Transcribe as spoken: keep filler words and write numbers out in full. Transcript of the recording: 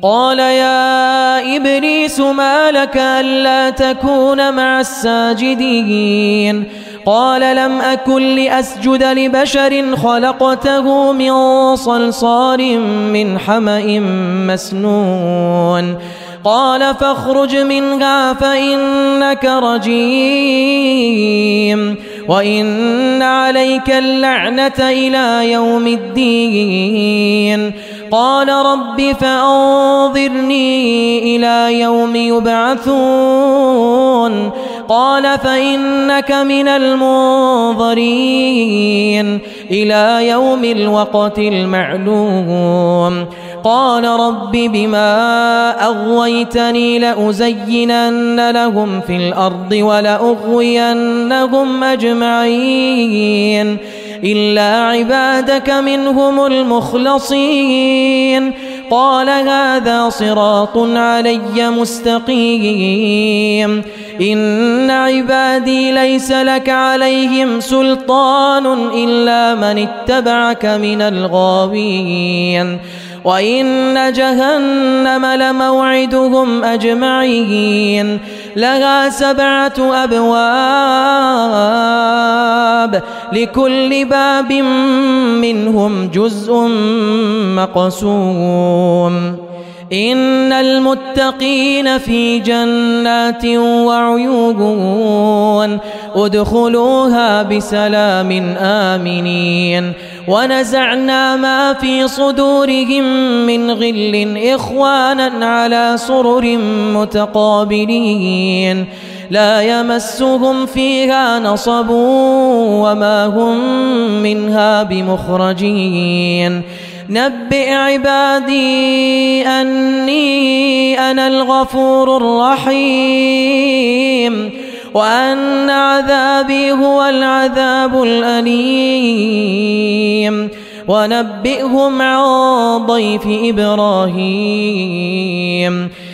قال يا إبليس ما لك ألا تكون مع الساجدين قال لم أكن لأسجد لبشر خلقته من صلصال من حمأ مسنون قال فاخرج منها فإنك رجيم وإن عليك اللعنة إلى يوم الدين قال رب فأنظرني إلى يوم يبعثون قال فإنك من المنظرين إلى يوم الوقت المعلوم قال رب بما أغويتني لأزينن لهم في الأرض ولأغوينهم أجمعين إلا عبادك منهم المخلصين قال هذا صراط علي مستقيم إن عبادي ليس لك عليهم سلطان إلا من اتبعك من الغاوين وإن جهنم لموعدهم أجمعين لها سبعة أبواب لكل باب منهم جزء مقسوم إن المتقين في جنات وعيون ادخلوها بسلام آمنين ونزعنا ما في صدورهم من غل إخوانا على سرر متقابلين لا يمسهم فيها نصب وما هم منها بمخرجين نبئ عبادي أني أنا الغفور الرحيم وأن عذابي هو العذاب الأليم ونبئهم عن ضيف إبراهيم